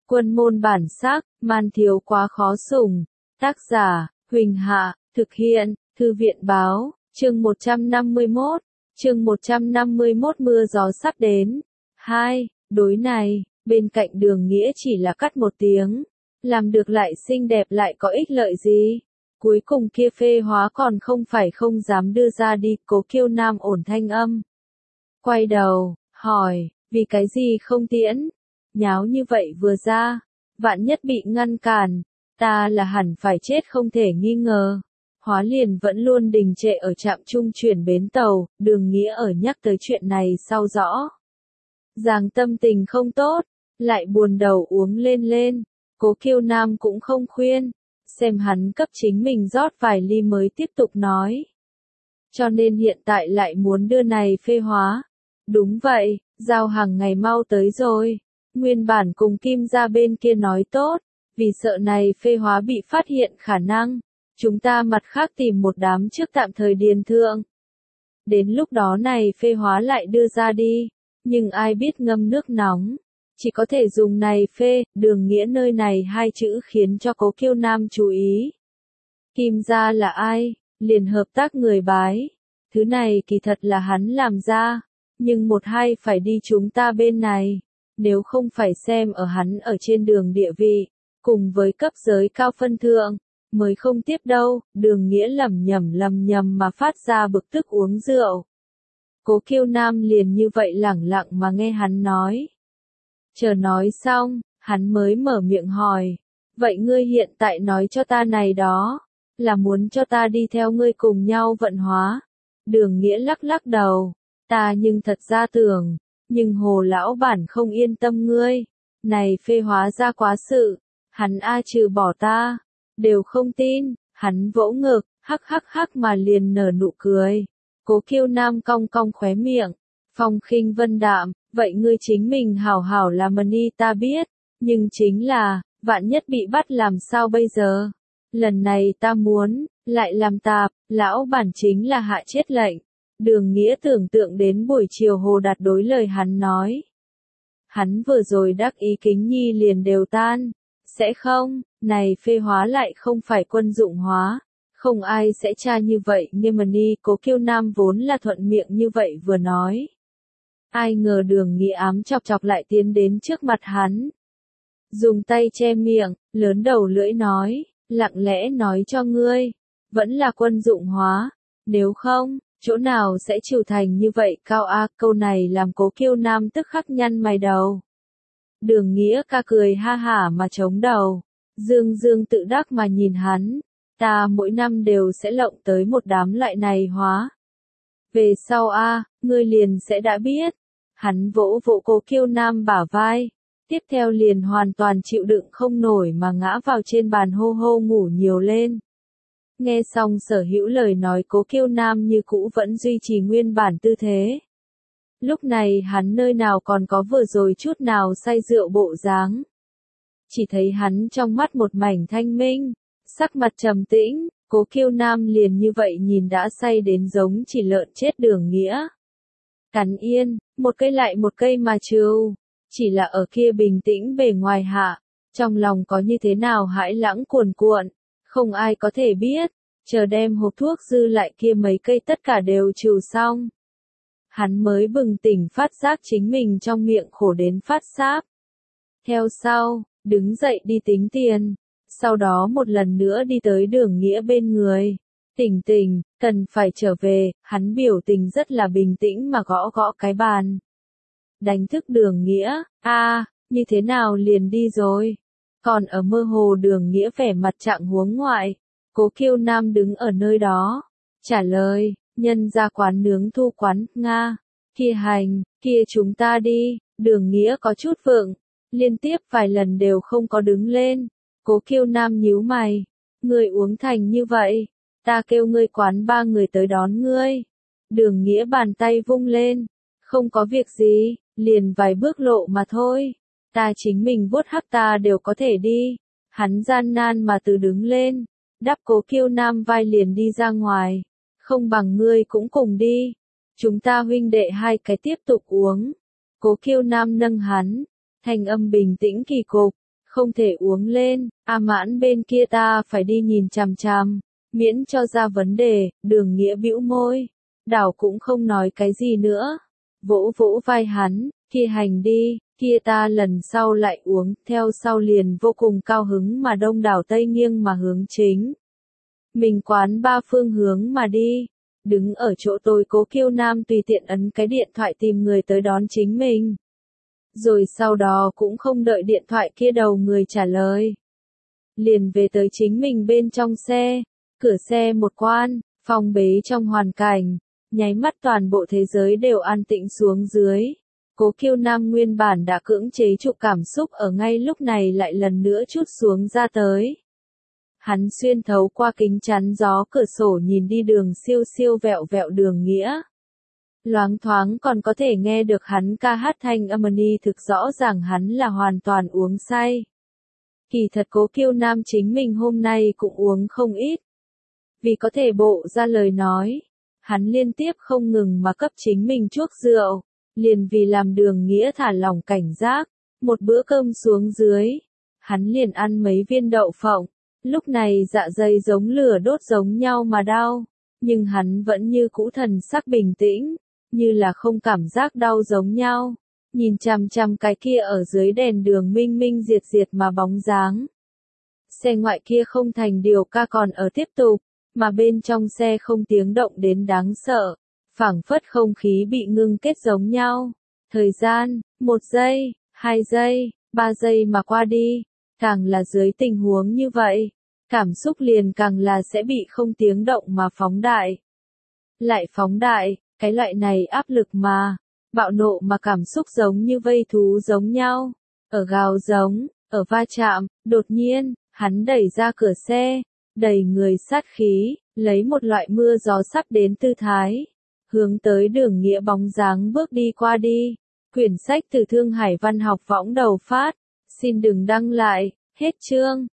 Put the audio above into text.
Quân môn bản sắc, man thiếu quá khó sủng. Tác giả, Huỳnh Hạ, thực hiện, Thư viện báo, chương 151, chương 151 mưa gió sắp đến. 2. Đối này, bên cạnh Đường Nghĩa chỉ là cắt một tiếng. Làm được lại xinh đẹp lại có ích lợi gì? Cuối cùng kia Phê Hóa còn không phải không dám đưa ra đi, Cố Kiêu Nam ổn thanh âm. Quay đầu, hỏi, vì cái gì không tiễn? Nháo như vậy vừa ra, vạn nhất bị ngăn cản, ta là hẳn phải chết không thể nghi ngờ. Hóa liền vẫn luôn đình trệ ở trạm trung chuyển bến tàu, Đường Nghĩa ở nhắc tới chuyện này sau rõ. Ràng tâm tình không tốt, lại buồn đầu uống lên. Cố Kiêu Nam cũng không khuyên, xem hắn cấp chính mình rót vài ly mới tiếp tục nói. Cho nên hiện tại lại muốn đưa này Phê Hóa. Đúng vậy, giao hàng ngày mau tới rồi. Nguyên bản cùng Kim gia bên kia nói tốt, vì sợ này Phê Hóa bị phát hiện khả năng. Chúng ta mặt khác tìm một đám trước tạm thời điền thượng. Đến lúc đó này Phê Hóa lại đưa ra đi, nhưng ai biết ngâm nước nóng. Chỉ có thể dùng này phê, Đường Nghĩa nơi này hai chữ khiến cho Cố Kiêu Nam chú ý. Kim gia là ai? Liền hợp tác người bái. Thứ này kỳ thật là hắn làm ra, nhưng một hai phải đi chúng ta bên này. Nếu không phải xem ở hắn ở trên đường địa vị, cùng với cấp giới cao phân thượng, mới không tiếp đâu. Đường Nghĩa lẩm nhẩm mà phát ra bực tức uống rượu. Cố Kiêu Nam liền như vậy lẳng lặng mà nghe hắn nói. Chờ nói xong, hắn mới mở miệng hỏi, vậy ngươi hiện tại nói cho ta này đó, là muốn cho ta đi theo ngươi cùng nhau vận hóa. Đường Nghĩa lắc đầu, ta nhưng thật ra tưởng, nhưng Hồ lão bản không yên tâm ngươi, này Phê Hóa ra quá sự, hắn trừ bỏ ta, đều không tin. Hắn vỗ ngực, hắc mà liền nở nụ cười. Cố Kiêu Nam cong khóe miệng, phong khinh vân đạm, vậy ngươi chính mình hảo hảo làm money ta biết, nhưng chính là, vạn nhất bị bắt làm sao bây giờ? Lần này ta muốn, lại làm tạp, lão bản chính là hạ chết lệnh. Đường Nghĩa tưởng tượng đến buổi chiều Hồ Đạt đối lời hắn nói. Hắn vừa rồi đắc ý kính nhi liền đều tan, sẽ không, này Phê Hóa lại không phải quân dụng hóa. Không ai sẽ tra như vậy, nghe money. Cố Kiêu Nam vốn là thuận miệng như vậy vừa nói. Ai ngờ Đường Nghĩa ám chọc lại tiến đến trước mặt hắn. Dùng tay che miệng, lớn đầu lưỡi nói, lặng lẽ nói cho ngươi, vẫn là quân dụng hóa, nếu không, chỗ nào sẽ chịu thành như vậy cao câu này làm Cố Kiêu Nam tức khắc nhăn mày đầu. Đường Nghĩa ca cười ha hả mà chống đầu, dương tự đắc mà nhìn hắn, ta mỗi năm đều sẽ lộng tới một đám loại này hóa. Về sau ngươi liền sẽ đã biết. Hắn vỗ Cố Kiêu Nam bả vai, tiếp theo liền hoàn toàn chịu đựng không nổi mà ngã vào trên bàn hô ngủ nhiều lên. Nghe xong sở hữu lời nói, Cố Kiêu Nam như cũ vẫn duy trì nguyên bản tư thế. Lúc này hắn nơi nào còn có vừa rồi chút nào say rượu bộ dáng. Chỉ thấy hắn trong mắt một mảnh thanh minh, sắc mặt trầm tĩnh. Cố Kiêu Nam liền như vậy nhìn đã say đến giống chỉ lợn chết Đường Nghĩa. Cắn yên, một cây lại một cây mà trêu, chỉ là ở kia bình tĩnh bề ngoài hạ, trong lòng có như thế nào hãi lãng cuồn cuộn, không ai có thể biết. Chờ đem hộp thuốc dư lại kia mấy cây tất cả đều trừ xong, hắn mới bừng tỉnh phát giác chính mình trong miệng khổ đến phát sáp. Theo sau, đứng dậy đi tính tiền, sau đó một lần nữa đi tới Đường Nghĩa bên người. Tỉnh, cần phải trở về. Hắn biểu tình rất là bình tĩnh mà gõ cái bàn. Đánh thức Đường Nghĩa, như thế nào liền đi rồi? Còn ở mơ hồ Đường Nghĩa vẻ mặt trạng huống ngoại. Cố Kiêu Nam đứng ở nơi đó, trả lời, nhân ra quán nướng thu quán, Nga, kia chúng ta đi. Đường Nghĩa có chút vượng, liên tiếp vài lần đều không có đứng lên. Cố Kiêu Nam nhíu mày, ngươi uống thành như vậy, ta kêu ngươi quán 3 người tới đón ngươi. Đường Nghĩa bàn tay vung lên, không có việc gì, liền vài bước lộ mà thôi, ta chính mình vuốt hắc ta đều có thể đi. Hắn gian nan mà từ đứng lên, đắp Cố Kiêu Nam vai liền đi ra ngoài, không bằng ngươi cũng cùng đi, chúng ta huynh đệ hai cái tiếp tục uống. Cố Kiêu Nam nâng hắn, thanh âm bình tĩnh kỳ cục, không thể uống lên, A Mãn bên kia ta phải đi nhìn chằm chằm, miễn cho ra vấn đề. Đường Nghĩa bĩu môi, đảo cũng không nói cái gì nữa, vỗ vỗ vai hắn, kia hành đi, kia ta lần sau lại uống. Theo sau liền vô cùng cao hứng mà đông đảo tây nghiêng mà hướng chính mình quán ba phương hướng mà đi. Đứng ở chỗ tôi, Cố Kiêu Nam tùy tiện ấn cái điện thoại tìm người tới đón chính mình. Rồi sau đó cũng không đợi điện thoại kia đầu người trả lời, liền về tới chính mình bên trong xe. Cửa xe một quan, phong bế trong hoàn cảnh, nháy mắt toàn bộ thế giới đều an tĩnh xuống dưới. Cố Kiêu Nam nguyên bản đã cưỡng chế trụ cảm xúc ở ngay lúc này lại lần nữa trút xuống ra tới. Hắn xuyên thấu qua kính chắn gió cửa sổ nhìn đi đường siêu siêu vẹo vẹo Đường Nghĩa. Loáng thoáng còn có thể nghe được hắn ca hát thanh âm thực rõ ràng hắn là hoàn toàn uống say. Kỳ thật Cố Kiêu Nam chính mình hôm nay cũng uống không ít. Vì có thể bộ ra lời nói, hắn liên tiếp không ngừng mà cấp chính mình chuốc rượu, liền vì làm Đường Nghĩa thả lỏng cảnh giác. Một bữa cơm xuống dưới, hắn liền ăn mấy viên đậu phộng. Lúc này dạ dày giống lửa đốt giống nhau mà đau, nhưng hắn vẫn như cũ thần sắc bình tĩnh, như là không cảm giác đau giống nhau, nhìn chằm chằm cái kia ở dưới đèn đường minh minh diệt diệt mà bóng dáng. Xe ngoại kia không thành điều ca còn ở tiếp tục, mà bên trong xe không tiếng động đến đáng sợ, phảng phất không khí bị ngưng kết giống nhau. Thời gian, 1 giây, 2 giây, 3 giây mà qua đi, càng là dưới tình huống như vậy, cảm xúc liền càng là sẽ bị không tiếng động mà phóng đại. Lại phóng đại, cái loại này áp lực mà, bạo nộ mà cảm xúc giống như vây thú giống nhau, ở gào giống, ở va chạm. Đột nhiên, hắn đẩy ra cửa xe, đầy người sát khí, lấy một loại mưa gió sắp đến tư thái, hướng tới Đường Nghĩa bóng dáng bước đi qua đi. Quyển sách từ Thương Hải Văn học võng đầu phát, xin đừng đăng lại, hết chương.